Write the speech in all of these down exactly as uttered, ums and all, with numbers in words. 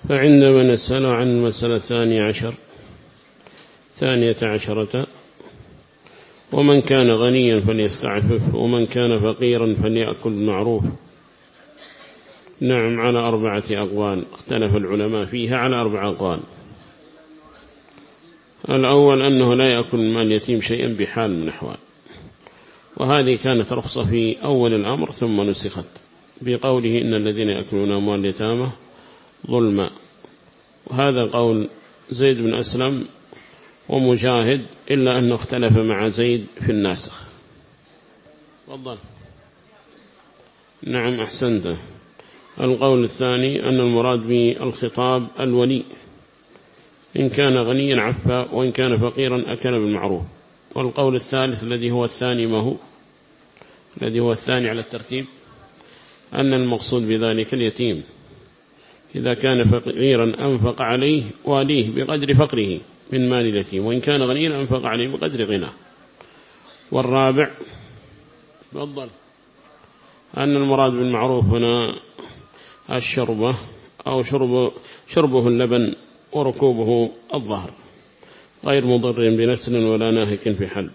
فعندما نسأل عن المسألة الثانية عشر ثانية عشرة ومن كان غنيا فليستعفف ومن كان فقيرا فليأكل بالمعروف. نعم، على أربعة أقوال، اختلف العلماء فيها على أربعة أقوال. الأول أنه لا يأكل مال اليتيم شيئا بحال من أحوال، وهذه كانت رخصة في أول الأمر ثم نسخت بقوله إن الذين يأكلون أموال اليتامى ظلما، وهذا قول زيد بن أسلم ومجاهد، إلا أنه اختلف مع زيد في الناسخ. تفضل. نعم أحسنت. القول الثاني أن المراد بالخطاب الولي، إن كان غنيا عفا وإن كان فقيرا أكل بالمعروف. والقول الثالث الذي هو الثاني ما هو الذي هو الثاني على الترتيب، أن المقصود بذلك اليتيم إذا كان فقيرا أنفق عليه واليه بقدر فقره من مال اليتيم، وإن كان غنيا أنفق عليه بقدر غناه. والرابع تفضل أن المراد بالمعروف هنا الشربة أو شرب شربه اللبن وركوبه الظهر غير مضر بنسل ولا ناهك في حلب.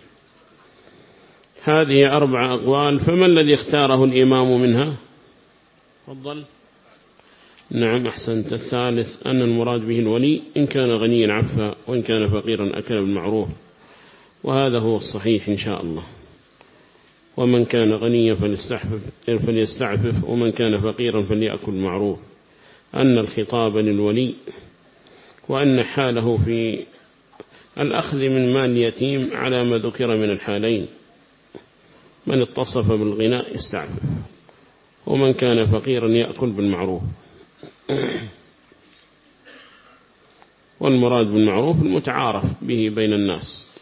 هذه أربع أقوال، فما الذي اختاره الإمام منها؟ تفضل. نعم أحسنت. الثالث أن المراد به الولي إن كان غنيا عفا وإن كان فقيرا أكل بالمعروف، وهذا هو الصحيح إن شاء الله. ومن كان غنيا فليستعفف ومن كان فقيرا فليأكل بالمعروف، أن الخطاب للولي، وأن حاله في الأخذ من مال اليتيم على ما ذكر من الحالين، من اتصف بالغناء يستعفف ومن كان فقيرا يأكل بالمعروف. والمراد بالمعروف المتعارف به بين الناس،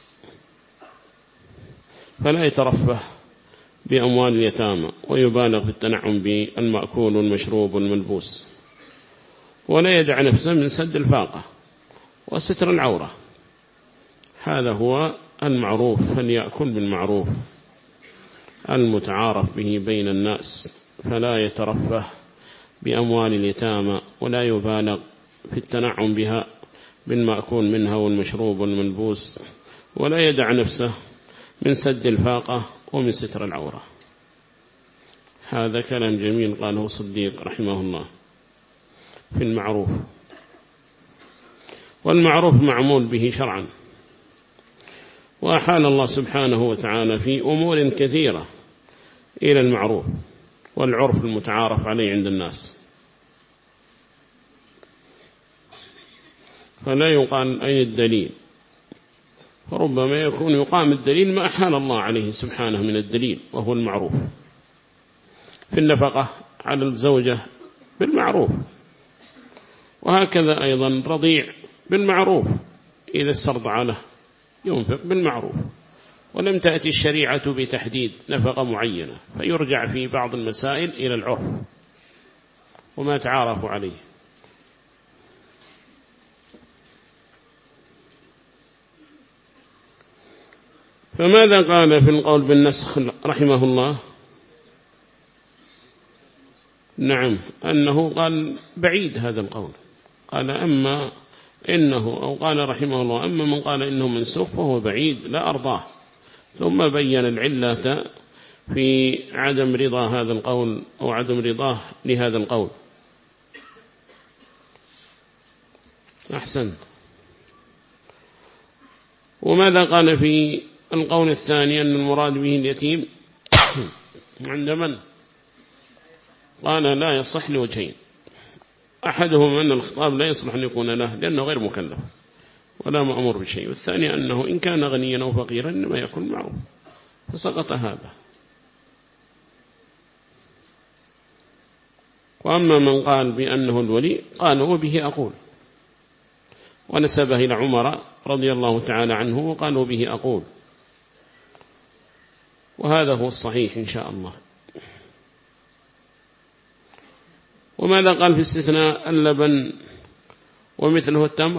فلا يترفه بأموال اليتامى ويبالغ في التنعم بالمأكول والمشروب والملبوس، ولا يدع نفسه من سد الفاقة وستر العورة. هذا هو المعروف، فليأكل بالمعروف المتعارف به بين الناس، فلا يترفه بأموال اليتامى ولا يبالغ في التنعم بها بالمأكول منها والمشروب والملبوس، ولا يدع نفسه من سد الفاقة ومن ستر العورة. هذا كلام جميل قاله صديق رحمه الله في المعروف. والمعروف معمول به شرعا، وأحال الله سبحانه وتعالى في أمور كثيرة إلى المعروف والعرف المتعارف عليه عند الناس، فلا يقال أين الدليل، فربما يكون يقام الدليل ما أحال الله عليه سبحانه من الدليل وهو المعروف. في النفقة على الزوجة بالمعروف، وهكذا أيضا رضيع بالمعروف، إذا استرضع له ينفق بالمعروف، ولم تأتي الشريعة بتحديد نفقة معينة، فيرجع في بعض المسائل إلى العرف وما تعارف عليه. فماذا قال في القول بالنسخ رحمه الله؟ نعم، أنه قال بعيد هذا القول، قال أما إنه أو قال رحمه الله أما من قال إنه منسوخ فهو بعيد لا أرضاه، ثم بين العلة في عدم رضا هذا القول أو عدم رضاه لهذا القول. أحسن. وماذا قال في القول الثاني أن المراد به اليتيم عند من؟ قال لا يصح لوجهين، أحدهم أن الخطاب لا يصلح أن يكون له لأنه غير مكلف ولا مأمور بشيء، والثاني أنه إن كان غنيا أو فقيرا إنما يكون معه، فسقط هذا. وأما من قال بأنه الولي قال وبه أقول، ونسبه إلى عمر رضي الله تعالى عنه وقال وبه أقول، وهذا هو الصحيح إن شاء الله. وماذا قال في استثناء اللبن ومثله التمر؟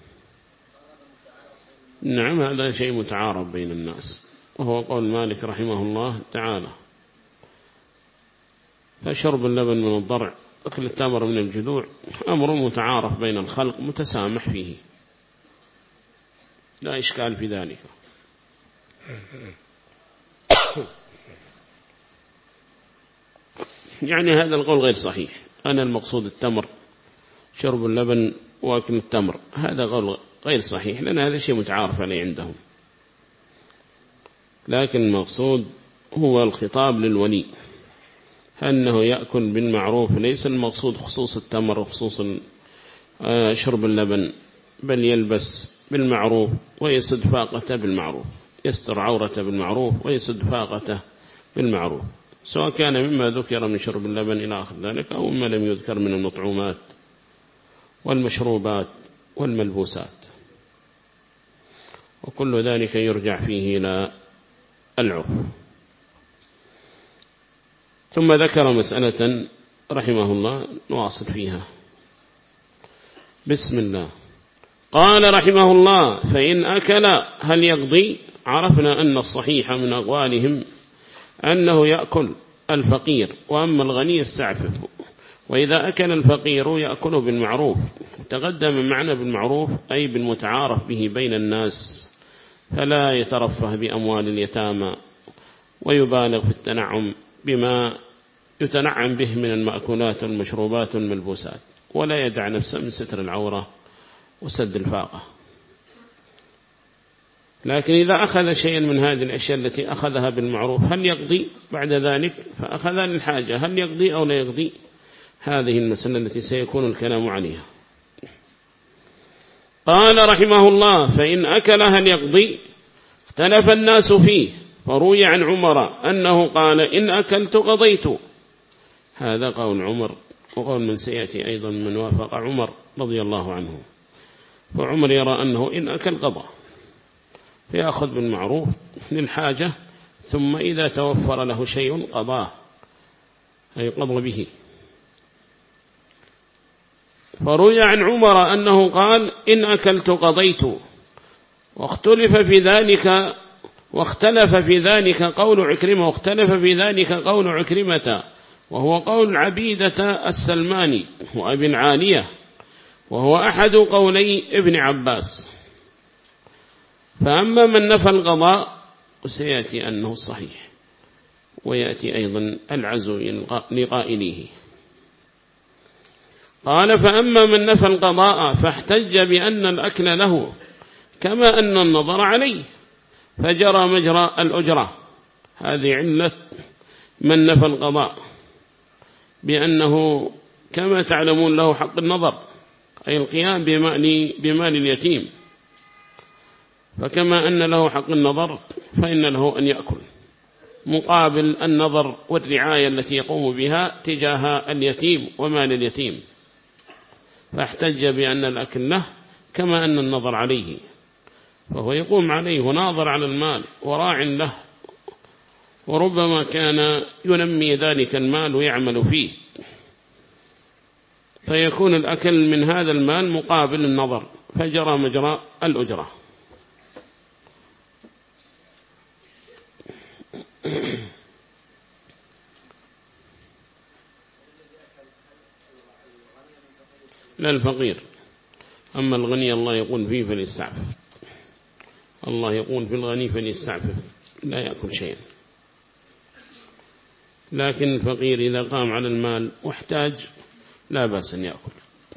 نعم، هذا شيء متعارف بين الناس، وهو قول مالك رحمه الله تعالى. فشرب اللبن من الضرع أكل التمر من الجذوع أمر متعارف بين الخلق متسامح فيه، لا إشكال في ذلك. يعني هذا القول غير صحيح، أنا المقصود التمر شرب اللبن وأكل التمر، هذا قول غير صحيح، لأن هذا شيء متعارف عليه عندهم. لكن المقصود هو الخطاب للولي أنه يأكل بالمعروف، ليس المقصود خصوص التمر وخصوص شرب اللبن، بل يلبس بالمعروف ويسد فاقته بالمعروف، يستر عورته بالمعروف ويسد فاقته بالمعروف، سواء كان مما ذكر من شرب اللبن إلى آخر ذلك أو مما لم يذكر من المطعومات والمشروبات والملبوسات، وكل ذلك يرجع فيه إلى العرف. ثم ذكر مسألة رحمه الله نواصل فيها. بسم الله. قال رحمه الله: فإن أكل هل يقضي؟ عرفنا أن الصحيح من أقوالهم أنه يأكل الفقير، وأما الغني يستعفف، وإذا أكل الفقير يأكل بالمعروف. تقدم معنا بالمعروف أي بالمتعارف به بين الناس، فلا يترفه بأموال اليتامى ويبالغ في التنعم بما يتنعم به من المأكولات والمشروبات والملبوسات، ولا يدع نفسه من ستر العورة وسد الفاقة. لكن إذا أخذ شيئا من هذه الأشياء التي أخذها بالمعروف هل يقضي بعد ذلك؟ فأخذ للحاجة، هل يقضي أو لا يقضي؟ هذه المسألة التي سيكون الكلام عليها. قال رحمه الله: فإن أكل هل يقضي؟ اختلف الناس فيه، فروي عن عمر أنه قال: إن أكلت قضيت. هذا قول عمر، وقول من سيأتي أيضا من وافق عمر رضي الله عنه. وعمر يرى أنه إن أكل قضى، فيأخذ بالمعروف للحاجة، ثم إذا توفر له شيء قضاه، أي قضى به. فروي عن عمر أنه قال: إن أكلت قضيت. واختلف في ذلك واختلف في ذلك قول عكرمة واختلف في ذلك قول عكرمة وهو قول عبيدة السلماني وأبي العالية، وهو أحد قولي ابن عباس. فأما من نفى القضاء وسيأتي أنه الصحيح، ويأتي أيضا العزو لقائله. قال: فأما من نفى القضاء فاحتج بأن الأكل له كما أن النظر عليه، فجرى مجرى الأجرة. هذه علة من نفى القضاء، بأنه كما تعلمون له حق النظر، أي القيام بمال, بمال اليتيم، فكما أن له حق النظر فإن له أن يأكل مقابل النظر والرعاية التي يقوم بها تجاه اليتيم ومال اليتيم، فاحتج بأن الأكل له كما أن النظر عليه، فهو يقوم عليه وناظر على المال وراع له، وربما كان ينمي ذلك المال ويعمل فيه، فيكون الأكل من هذا المال مقابل النظر، فجرى مجرى الأجرة. لا الفقير، أما الغني الله يقول فيه فليستعفف، الله يقول في الغني فليستعفف لا يأكل شيئا. لكن الفقير إذا قام على المال واحتاج لا بأس أن يأكل.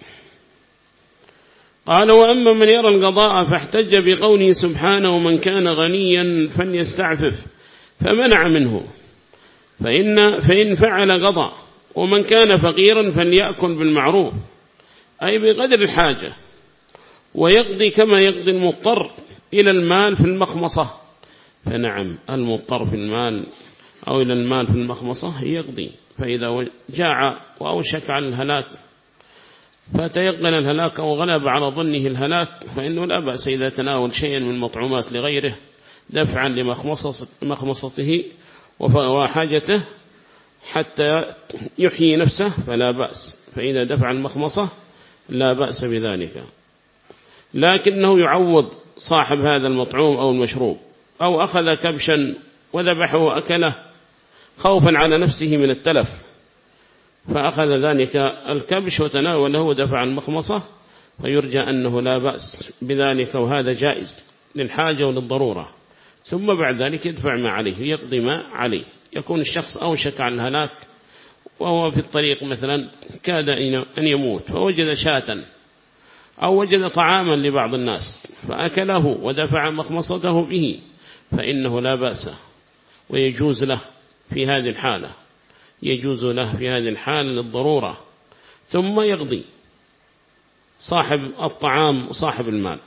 قال: وأما من يرى القضاء فاحتج بقوله سبحانه: ومن كان غنيا فليستعفف، فمنع منه، فإن, فإن فعل قضى. ومن كان فقيرا فليأكل بالمعروف، أي بقدر الحاجة، ويقضي كما يقضي المضطر إلى المال في المخمصة. فنعم المضطر في المال أو إلى المال في المخمصة يقضي، فإذا جاع وأوشك على الهلاك فتيقن الهلاك أو غلب على ظنه الهلاك، فإنه لا بأس إذا تناول شيئا من المطعومات لغيره دفعا لمخمصته وحاجته حتى يحيي نفسه فلا بأس، فإذا دفع المخمصة لا بأس بذلك. لكنه يعوض صاحب هذا المطعوم أو المشروب، أو أخذ كبشا وذبحه وأكله خوفا على نفسه من التلف، فأخذ ذلك الكبش وتناوله ودفع المخمصة، فيرجى أنه لا بأس بذلك، وهذا جائز للحاجة وللضرورة. ثم بعد ذلك يدفع ما عليه، يقضي ما عليه. يكون الشخص أوشك على الهلاك وهو في الطريق مثلا كاد أن يموت، فوجد شاة أو وجد طعاما لبعض الناس فأكله ودفع مخمصته به، فإنه لا بأس ويجوز له في هذه الحالة، يجوز له في هذه الحالة للضرورة. ثم يقضي صاحب الطعام وصاحب المال،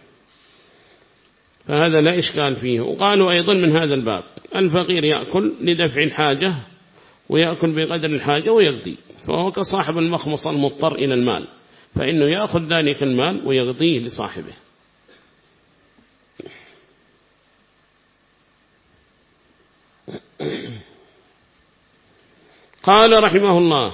فهذا لا إشكال فيه. وقالوا أيضا من هذا الباب الفقير يأكل لدفع الحاجة ويأكل بقدر الحاجة ويقضي، فهو كصاحب المخمصة المضطر إلى المال، فإنه يأخذ ذلك المال ويقضيه لصاحبه. قال رحمه الله: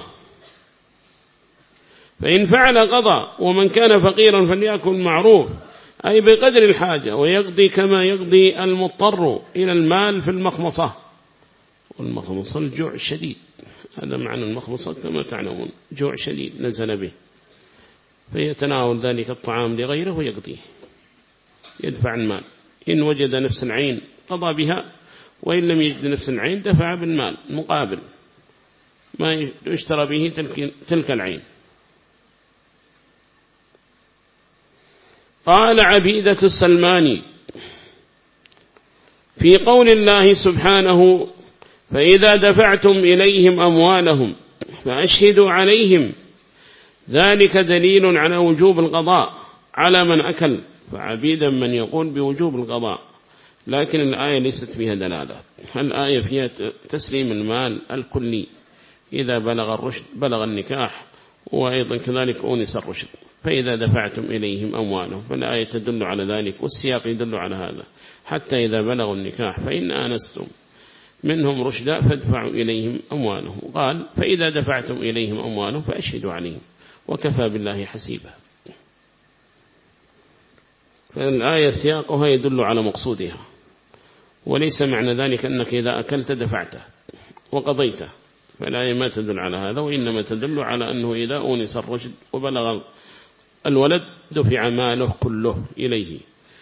فإن فعل قضى، ومن كان فقيرا فليأكل معروف، أي بقدر الحاجة، ويقضي كما يقضي المضطر إلى المال في المخمصة. والمخمصة الجوع الشديد، هذا معنى المخمصة كما تعلمون، جوع شديد نزل به، فيتناول ذلك الطعام لغيره ويقضيه، يدفع المال. إن وجد نفس العين قضى بها، وإن لم يجد نفس العين دفع بالمال مقابل ما يشترى به تلك العين. قال عبيدة السلماني في قول الله سبحانه: فإذا دفعتم إليهم أموالهم فأشهدوا عليهم، ذلك دليل على وجوب القضاء على من أكل. فعبيدا من يقول بوجوب القضاء، لكن الآية ليست فيها دلالة. الآية فيها تسليم المال الكلي إذا بلغ الرشد، بلغ النكاح، وأيضا كذلك أونس الرشد. فإذا دفعتم إليهم أموالهم، فالآية تدل على ذلك، والسياق يدل على هذا. حتى إذا بلغوا النكاح فإن آنستم منهم رشدا فادفعوا إليهم أموالهم. قال: فإذا دفعتم إليهم أموالهم فأشهدوا عليهم، وكفى بالله حسيبا. فالآية سياقها يدل على مقصودها، وليس معنى ذلك أنك إذا أكلت دفعته وقضيته، فالآية ما تدل على هذا، وإنما تدل على أنه إذا أونس الرشد وبلغ الولد دفع ماله كله إليه.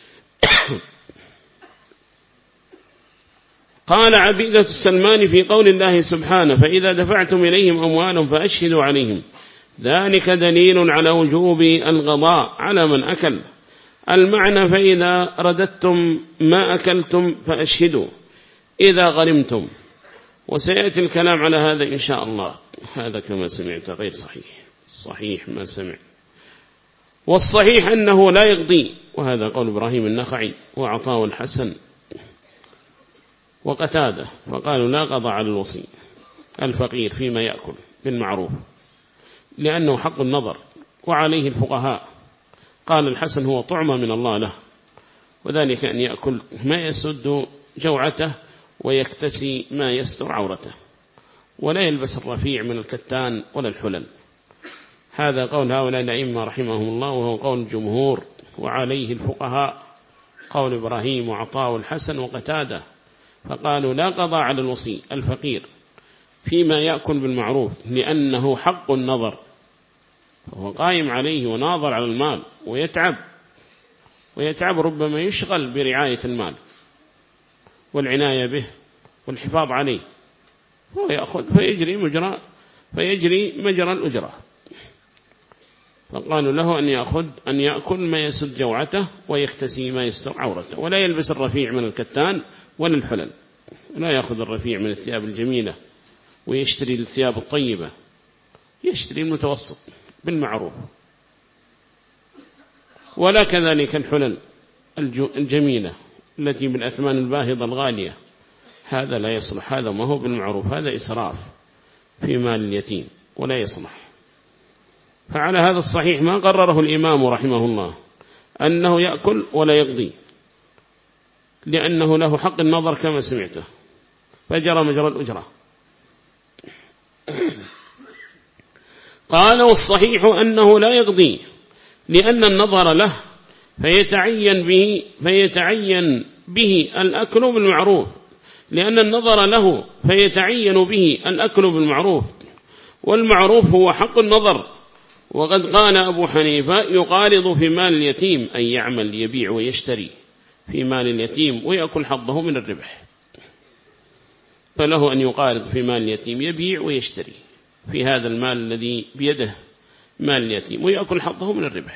قال عبيدة السلمان في قول الله سبحانه: فإذا دفعتم إليهم أموالهم فأشهدوا عليهم، ذلك دليل على وجوب القضاء على من أكل. المعنى: فإذا رددتم ما أكلتم فأشهدوا إذا غرمتم. وسيأتي الكلام على هذا إن شاء الله. هذا كما سمعت غير صحيح، صحيح ما سمع. والصحيح أنه لا يقضي، وهذا قول إبراهيم النخعي وعطاء الحسن وقتادة، فقالوا لا قضى على الوصي الفقير فيما يأكل بالمعروف، لأنه حق النظر، وعليه الفقهاء. قال الحسن: هو طعمة من الله له، وذلك أن يأكل ما يسد جوعته ويكتسي ما يستر عورته، ولا يلبس الرفيع من الكتان ولا الحلل. هذا قول هؤلاء الأئمة رحمهم الله، وهو قول الجمهور، وعليه الفقهاء، قول إبراهيم وعطاء والحسن وقتادة. فقالوا لا قضاء على الوصي الفقير فيما يأكل بالمعروف، لأنه حق النظر، وهو قائم عليه وناظر على المال، ويتعب ويتعب ربما يشغل برعاية المال والعناية به والحفاظ عليه، هو يأخذ فيجري مجرى فيجري مجرى الأجرة. فقالوا له أن يأخذ أن يأكل ما يسد جوعته ويكتسي ما يستر عورته، ولا يلبس الرفيع من الكتان ولا الحلل، لا يأخذ الرفيع من الثياب الجميلة ويشتري الثياب الطيبة، يشتري المتوسط بالمعروف. ولا كذلك الحلل الجميلة التي بالأثمان الباهظة الغالية، هذا لا يصلح، هذا ما هو بالمعروف، هذا إسراف في مال اليتيم ولا يصلح. فعلى هذا الصحيح ما قرره الإمام رحمه الله أنه يأكل ولا يقضي، لأنه له حق النظر كما سمعته، فجرى مجرى الأجرة. قال: والصحيح أنه لا يقضي، لأن النظر له فيتعين به فيتعين به الأكل بالمعروف، لأن النظر له فيتعين به الأكل بالمعروف، والمعروف هو حق النظر. وقد قال أبو حنيفة يقارض في مال اليتيم، أن يعمل يبيع ويشتري في مال اليتيم ويأكل حظه من الربح، فله أن يقارض في مال اليتيم يبيع ويشتري في هذا المال الذي بيده مال اليتيم ويأكل حظه من الربح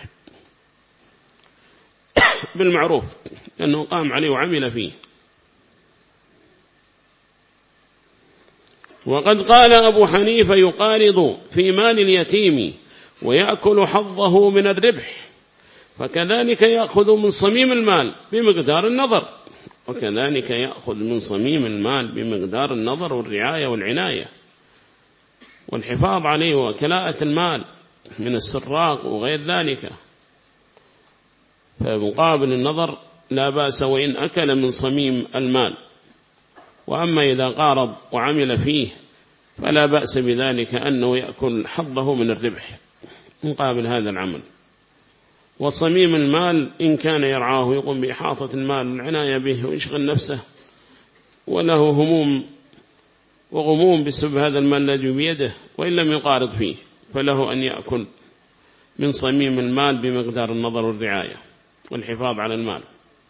بالمعروف، لأنه قام عليه وعمل فيه. وقد قال أبو حنيفة يقارض في مال اليتيم ويأكل حظه من الربح، فكذلك يأخذ من صميم المال بمقدار النظر، وكذلك يأخذ من صميم المال بمقدار النظر والرعاية والعناية والحفاظ عليه وكلاءة المال من السراق وغير ذلك. فمقابل النظر لا بأس وإن أكل من صميم المال، وأما إذا قارض وعمل فيه فلا بأس بذلك أنه يأكل حظه من الربح مقابل هذا العمل. وصميم المال إن كان يرعاه يقوم بإحاطة المال والعناية به ويشغل نفسه وله هموم وغموم بسبب هذا المال الذي بيده، وإن لم يقارض فيه فله أن يأكل من صميم المال بمقدار النظر والرعاية والحفاظ على المال.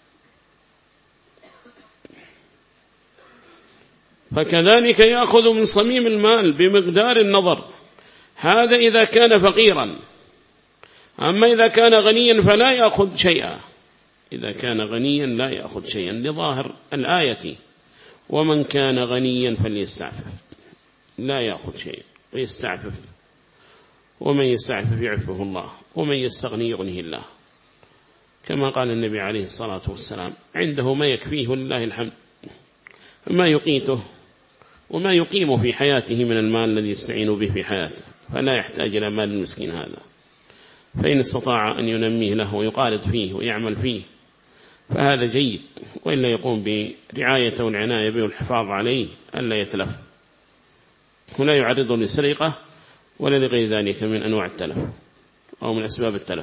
فكذلك يأخذ من صميم المال بمقدار النظر، هذا إذا كان فقيرا. أما إذا كان غنيا فلا يأخذ شيئا، إذا كان غنيا لا يأخذ شيئا لظاهر الآية ومن كان غنيا فليستعفف، لا يأخذ شيئا ويستعفف، ومن يستعفف يعفه الله ومن يستغني يغنيه الله، كما قال النبي عليه الصلاة والسلام عنده ما يكفيه ولله الحمد، ما يقيته وما يقيم في حياته من المال الذي يستعين به في حياته، فلا يحتاج إلى مال المسكين هذا. فإن استطاع أن ينميه له ويقارض فيه ويعمل فيه فهذا جيد، وإلا يقوم برعايته والعناية به والحفاظ عليه ألا يتلف، ولا يعرضه لسرقة ولا لغير ذلك من أنواع التلف أو من أسباب التلف.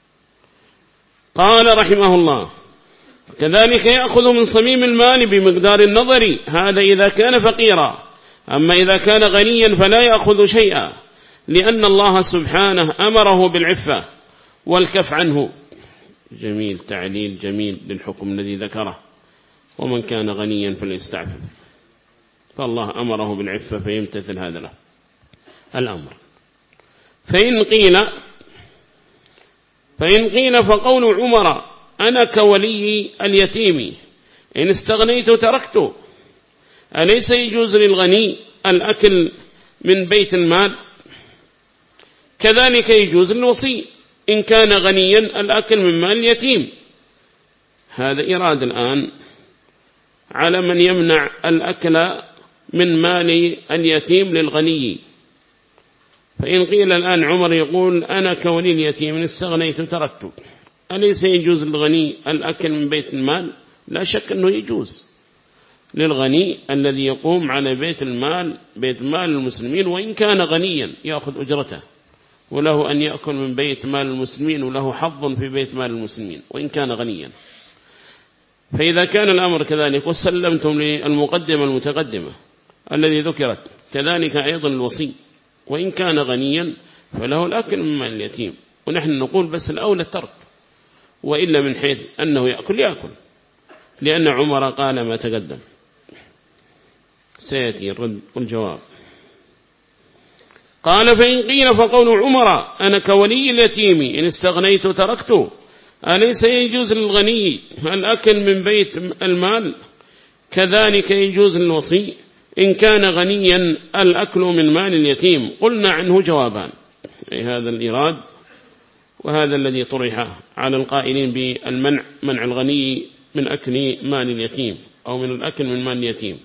قال رحمه الله كذلك يأخذ من صميم المال بمقدار النظر، هذا إذا كان فقيرا. أما إذا كان غنيا فلا يأخذ شيئا، لأن الله سبحانه أمره بالعفة والكف عنه. جميل، تعليل جميل للحكم الذي ذكره، ومن كان غنيا فليستعفف، فالله أمره بالعفة فيمتثل هذا له الأمر. فإن قيل فإن قيل فقول عمر أنا كولي اليتيم إن استغنيت تركته، أليس يجوز للغني الأكل من بيت المال؟ كذلك يجوز للوصي إن كان غنيا الأكل من مال اليتيم. هذا إراد الآن على من يمنع الأكل من مال اليتيم للغني. فإن قيل الآن عمر يقول أنا كولي اليتيم إن استغنيت تركته، أليس يجوز للغني الأكل من بيت المال؟ لا شك أنه يجوز للغني الذي يقوم على بيت المال بيت مال المسلمين، وإن كان غنيا يأخذ أجرته، وله أن يأكل من بيت مال المسلمين وله حظ في بيت مال المسلمين وإن كان غنيا. فإذا كان الأمر كذلك وسلمتم للمقدمة المتقدمة الذي ذكرت، كذلك أيضا الوصي وإن كان غنيا فله الأكل من مال اليتيم، ونحن نقول بس الأولى الترك، وإلا من حيث أنه يأكل يأكل، لأن عمر قال ما تقدم. سيأتي الرد والجواب. قال فإن قيل فقول عمر أنا كولي اليتيم إن استغنيت تركته، أليس يجوز للغني الأكل من بيت المال؟ كذلك يجوز للوصي إن كان غنيا الأكل من مال اليتيم. قلنا عنه جوابان، أي هذا الإراد وهذا الذي طرح على القائلين بالمنع، منع الغني من أكل مال اليتيم أو من الأكل من مال اليتيم.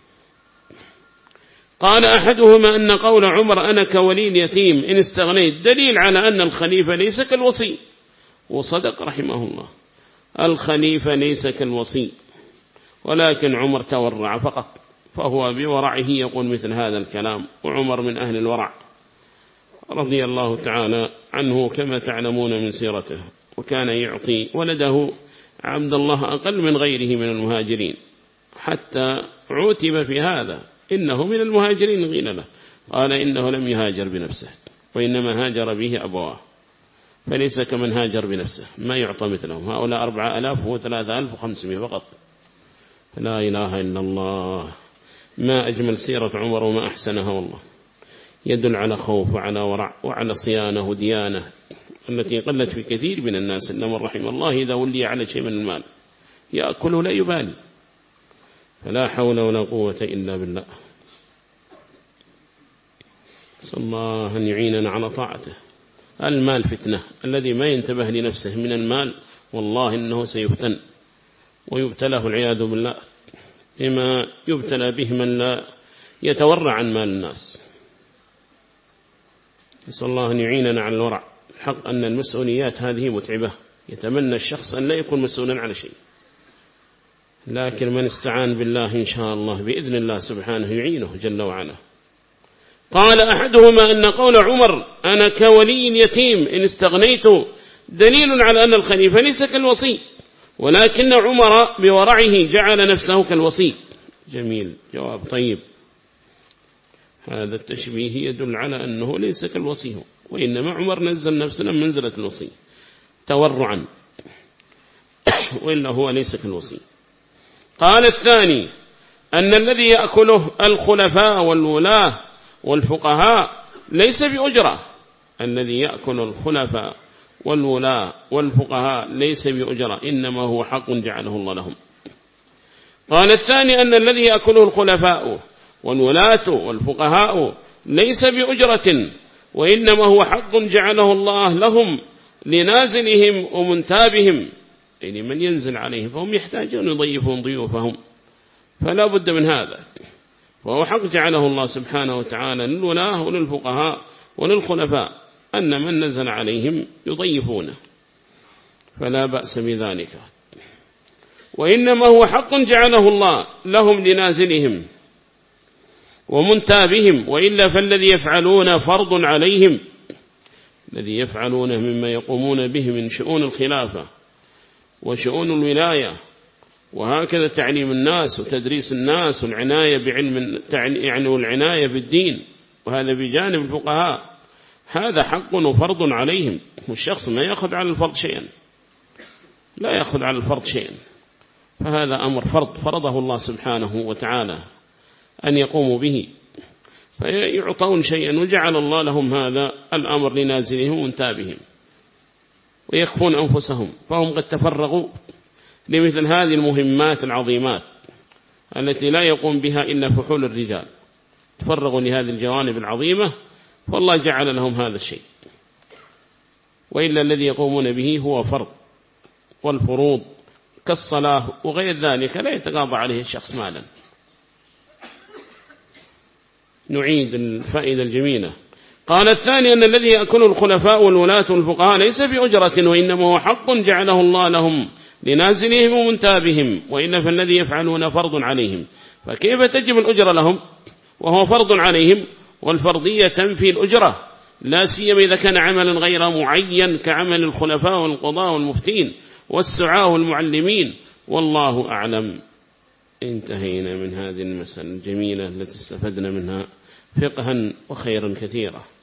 قال أحدهما أن قول عمر أنا كولي اليتيم إن استغنيت دليل على أن الخليفة ليس كالوصي، وصدق رحمه الله، الخليفة ليس كالوصي، ولكن عمر تورع فقط، فهو بورعه يقول مثل هذا الكلام، وعمر من أهل الورع رضي الله تعالى عنه كما تعلمون من سيرته، وكان يعطي ولده عبد الله أقل من غيره من المهاجرين، حتى عوتب في هذا إنه من المهاجرين قيل له، قال إنه لم يهاجر بنفسه وإنما هاجر به أبواه، فليس كمن هاجر بنفسه، ما يعطى مثلهم. هؤلاء أربعة ألاف وثلاثة ألف وخمسمائة فقط. لا إله إلا الله. ما أجمل سيرة عمر وما أحسنها والله، يدل على خوف وعلى ورع وعلى صيانة وديانة التي قلت في كثير من الناس. إنما رحم الله إذا ولي على شيء من المال يأكل لا يبالي. فلا حول ولا قوة إلا بالله. صلى الله أن يعيننا على طاعته. المال فتنة، الذي ما ينتبه لنفسه من المال والله إنه سيفتن ويبتلاه العياذ بالله بما يبتلى به من لا يتورع عن مال الناس. نسأل الله أن يعيننا على الورع. الحق أن المسؤوليات هذه متعبة، يتمنى الشخص أن لا يكون مسؤولا على شيء، لكن من استعان بالله إن شاء الله بإذن الله سبحانه يعينه جل وعلا. قال أحدهما أن قول عمر أنا كولي يتيم إن استغنيت دليل على أن الخليفة ليس كالوصي، ولكن عمر بورعه جعل نفسه كالوصي. جميل، جواب طيب. هذا التشبيه يدل على أنه ليس كالوصي، وإنما عمر نزل نفسنا منزلة الوصي تورعا، وإلا هو ليس كالوصي. قال الثاني أن الذي يأكله الخلفاء والولاة والفقهاء ليس بأجرة. الذي يأكل الخلفاء والولاة والفقهاء ليس بأجرة، إنما هو حق جعله الله لهم. قال الثاني أن الذي يأكله الخلفاء والولاة والفقهاء ليس بأجرة، وإنما هو حق جعله الله لهم لنازلهم ومنتابهم، يعني من ينزل عليهم فهم يحتاجون يضيفون ضيوفهم، فلا بد من هذا. وهو حق جعله الله سبحانه وتعالى للولاة وللفقهاء وللخلفاء أن من نزل عليهم يضيفونه، فلا بأس بذلك. وإنما هو حق جعله الله لهم لنازلهم ومنتابهم، وإلا فالذي يفعلون فرض عليهم، الذي يفعلونه مما يقومون به من شؤون الخلافة وشؤون الولاية، وهكذا تعليم الناس وتدريس الناس والعناية بعلم يعني والعناية بالدين، وهذا بجانب الفقهاء، هذا حق وفرض عليهم. والشخص ما يأخذ على الفرض شيئا، لا يأخذ على الفرض شيئا، فهذا أمر فرض فرضه الله سبحانه وتعالى أن يقوموا به، فيعطون شيئا وجعل الله لهم هذا الأمر لنازلهم ومنتابهم، ويكفون أنفسهم، فهم قد تفرغوا لمثل هذه المهمات العظيمات التي لا يقوم بها إلا فحول الرجال، تفرغوا لهذه الجوانب العظيمة، فالله جعل لهم هذا الشيء. وإلا الذي يقومون به هو فرض، والفروض كالصلاة وغير ذلك لا يتقاضى عليه الشخص مالا. نعيد الفائدة الجميلة. قال الثاني أن الذي يأكل الخلفاء والولاة والفقهاء ليس بأجرة، وإنما هو حق جعله الله لهم لنازلهم ومنتابهم، وإلا فالذي يفعلون فرض عليهم، فكيف تجب الأجرة لهم وهو فرض عليهم؟ والفرضية تنفي الأجرة، لا سيما إذا كان عملا غير معين كعمل الخلفاء والقضاء والمفتين والسعاة والمعلمين. والله أعلم. انتهينا من هذه المسألة الجميلة التي استفدنا منها فقها وخيرا كثيرا.